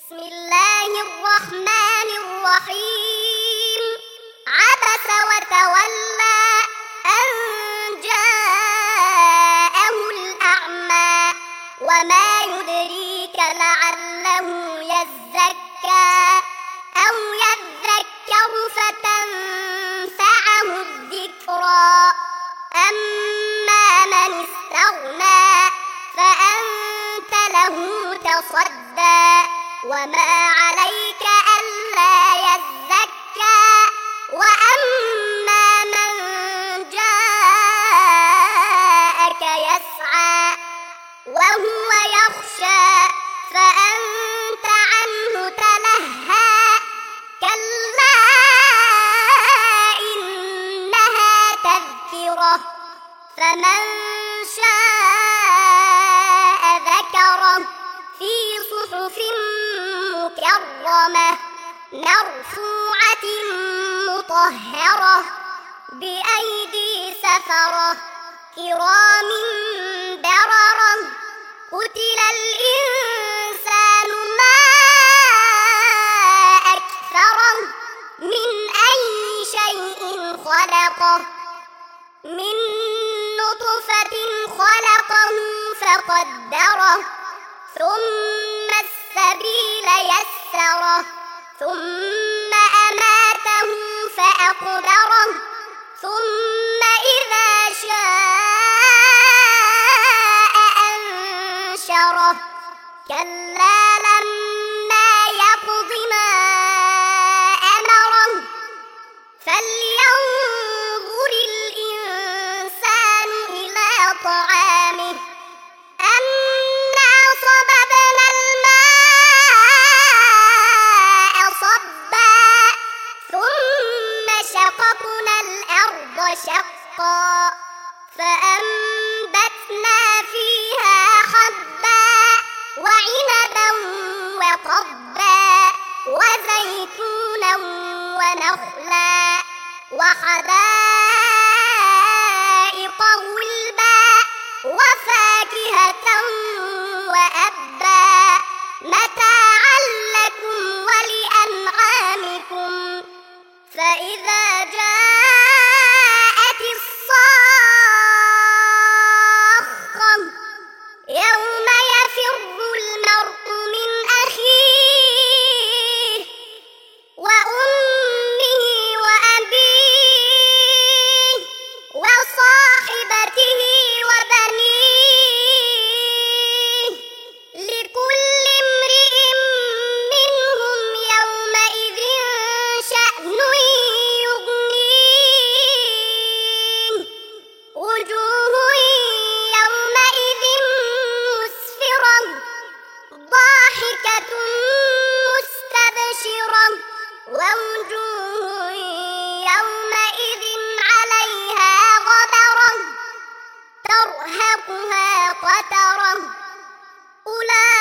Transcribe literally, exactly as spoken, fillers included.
بسم الله الرحمن الرحيم. عبس وتولى أن جاءه الأعمى وما يدريك لعله يزكى أو يذكر فتنفعه الذكرى. أما من استغنى فأنت له تصدى وما عليك ألا يزكى. وأما من جاءك يسعى وهو يخشى فأنت عنه تلهى. كلا إنها تذكرة فمن شاء ذكره في صحف مكرمة مرفوعة مطهرة بأيدي سفرة كرام بررة. قتل الإنسان ما أكفره من أي شيء خلقه من نطفة خلقه فقدره ثم السبيل يسره ثم أماته فأقبره ثم إذا شاء أنشره. كلا لما يقض ما أمره فلينظر الإنسان إلى طعامه أنا صببنا الماء صبا ثم شققنا الأرض شقا فأنبتنا فيها حبا وعنبا وقضبا وزيتونا ونخلا وحدائق غلبا وفاكهة وأبا متاعا لكم ولأنعامكم. فإذا جاءت الصاخة يوم يفر المرء من أخيه وأمه وأبيه وصاحبته وبنيه لكل امرئ منهم يومئذ شأن يغنيه. وجوه يومئذ مسفرة ضاحكة مستبشرة ووجوه يومئذ عليها غبرة ترهقها قترة. أولئك